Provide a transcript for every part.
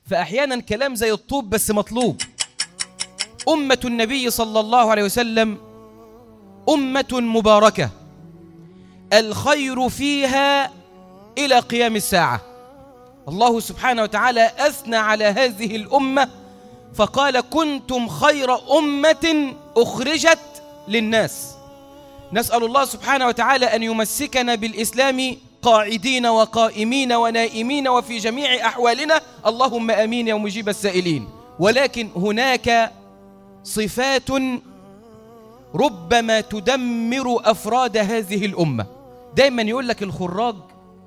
فأحيانا كلام زي الطوب بس مطلوب. أمة النبي صلى الله عليه وسلم أمة مباركة الخير فيها إلى قيام الساعة. الله سبحانه وتعالى أثنى على هذه الأمة فقال كنتم خير أمة أخرجت للناس. نسأل الله سبحانه وتعالى أن يمسكنا بالإسلام قاعدين وقائمين ونائمين وفي جميع أحوالنا، اللهم آمين يا مجيب السائلين. ولكن هناك صفات ربما تدمر أفراد هذه الأمة. دايما يقول لك الخراج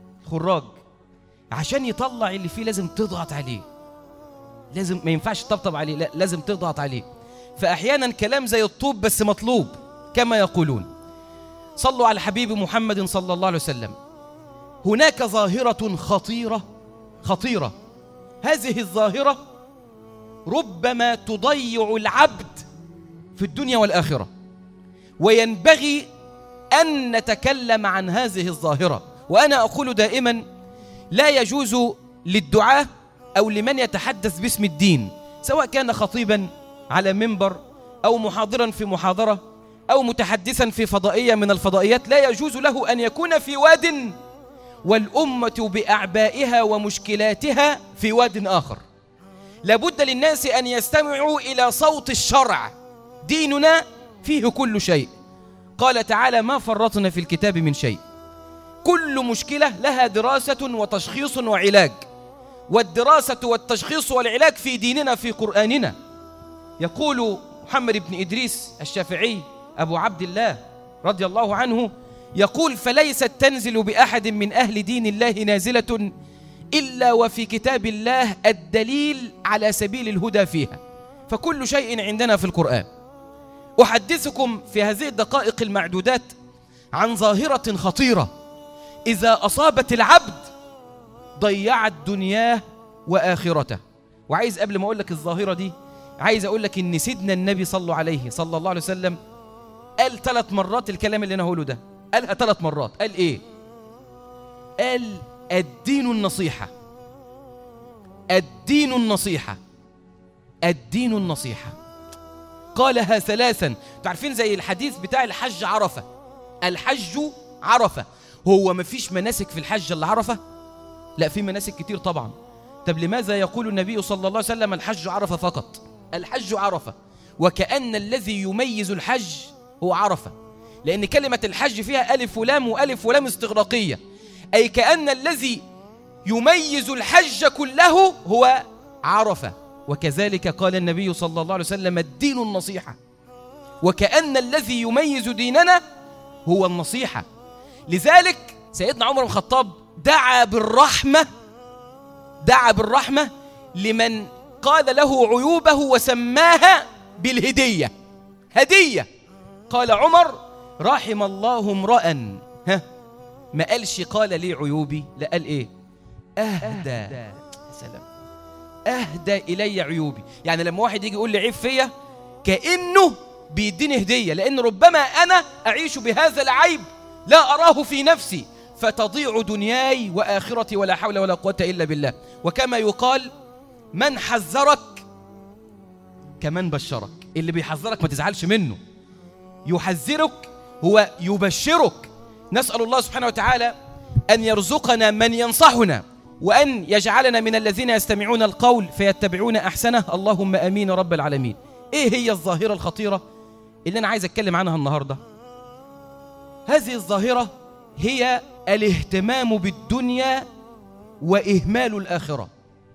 عشان يطلع اللي فيه لازم تضغط عليه، لازم ما ينفعش تطبطب عليه، لا لازم تضغط عليه. فأحيانا كلام زي الطوب بس مطلوب كما يقولون. صلوا على حبيب محمد صلى الله عليه وسلم. هناك ظاهرة خطيرة، هذه الظاهرة ربما تضيع العبد في الدنيا والآخرة، وينبغي أن نتكلم عن هذه الظاهرة. وأنا أقول دائما لا يجوز للدعاة أو لمن يتحدث باسم الدين، سواء كان خطيبا على منبر أو محاضرا في محاضرة أو متحدثا في فضائية من الفضائيات، لا يجوز له أن يكون في واد والأمة بأعبائها ومشكلاتها في واد آخر. لابد للناس أن يستمعوا إلى صوت الشرع. ديننا فيه كل شيء. قال تعالى ما فرطنا في الكتاب من شيء. كل مشكلة لها دراسة وتشخيص وعلاج، والدراسة والتشخيص والعلاج في ديننا في قرآننا. يقول محمد بن إدريس الشافعي أبو عبد الله رضي الله عنه، يقول فليست تنزل بأحد من أهل دين الله نازلة إلا وفي كتاب الله الدليل على سبيل الهدى فيها، فكل شيء عندنا في القرآن. أحدثكم في هذه الدقائق المعدودات عن ظاهرة خطيرة إذا أصابت العبد ضيعت دنياه وآخرته. وعايز قبل ما أقول لك الظاهرة دي، عايز أقول لك إن سيدنا النبي صلى الله عليه وسلم قال 3 مرات الكلام اللي أنا هقوله ده، قالها 3 مرات. قال إيه؟ قال الدين النصيحة، الدين النصيحة، الدين النصيحة. قالها 3. تعرفين زي الحديث بتاع الحج عرفة، الحج عرفة. هو ما فيش مناسك في الحج إلا عرفة؟ لا، في مناسك كتير طبعا. طب لماذا يقول النبي صلى الله عليه وسلم الحج عرفة فقط؟ الحج عرفة، وكأن الذي يميز الحج هو عرفة، لأن كلمة الحج فيها ألف ولام، وألف ولام استغراقية، أي كأن الذي يميز الحج كله هو عرفة. وكذلك قال النبي صلى الله عليه وسلم الدين النصيحة، وكأن الذي يميز ديننا هو النصيحة. لذلك سيدنا عمر بن الخطاب دعا بالرحمة لمن قال له عيوبه وسماها بالهدية، هدية. قال عمر رحم الله امرأ ما قالش قال لي عيوبي، لا قال ايه؟ اهدى، سلام، اهدى الي عيوبي. يعني لما واحد يجي يقول لي عيب فيا كأنه بيديني هدية، لأن ربما أنا أعيش بهذا العيب لا أراه في نفسي، فتضيع دنياي وآخرتي ولا حول ولا قوة إلا بالله. وكما يقال من حذرك كمن بشرك. اللي بيحذرك ما تزعلش منه، يحذرك هو يبشرك. نسأل الله سبحانه وتعالى أن يرزقنا من ينصحنا، وأن يجعلنا من الذين يستمعون القول فيتبعون أحسنه، اللهم آمين رب العالمين. إيه هي الظاهرة الخطيرة اللي أنا عايز أتكلم عنها النهاردة؟ هذه الظاهرة هي الاهتمام بالدنيا وإهمال الآخرة.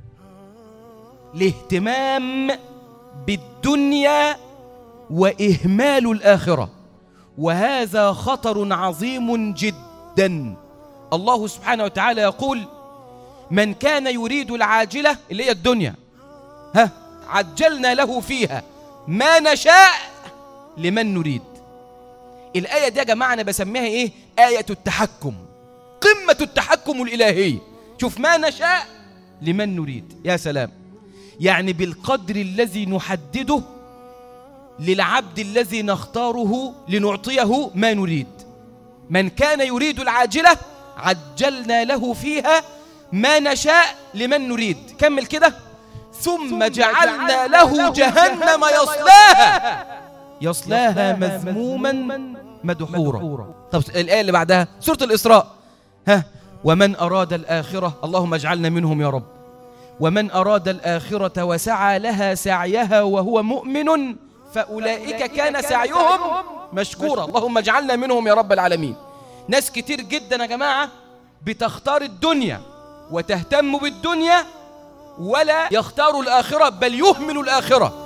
الاهتمام بالدنيا وإهمال الآخرة، وهذا خطر عظيم جدا. الله سبحانه وتعالى يقول من كان يريد العاجلة اللي هي الدنيا عجلنا له فيها ما نشاء لمن نريد. الآية دي يا جماعة أنا بسميها إيه؟ آية التحكم، قمة التحكم الإلهي. شوف ما نشاء لمن نريد، يا سلام. يعني بالقدر الذي نحدده للعبد الذي نختاره لنعطيه ما نريد. من كان يريد العاجلة عجلنا له فيها ما نشاء لمن نريد. كمل كده، ثم جعلنا له جهنم يصلاها مذموما مدحورا. طب الآية اللي بعدها سورة الإسراء، ومن أراد الآخرة، اللهم اجعلنا منهم يا رب، ومن أراد الآخرة وسعى لها سعيها وهو مؤمن فأولئك كان سعيهم مشكورا. اللهم اجعلنا منهم يا رب العالمين. ناس كتير جدا يا جماعة بتختار الدنيا وتهتم بالدنيا ولا يختاروا الآخرة، بل يهملوا الآخرة.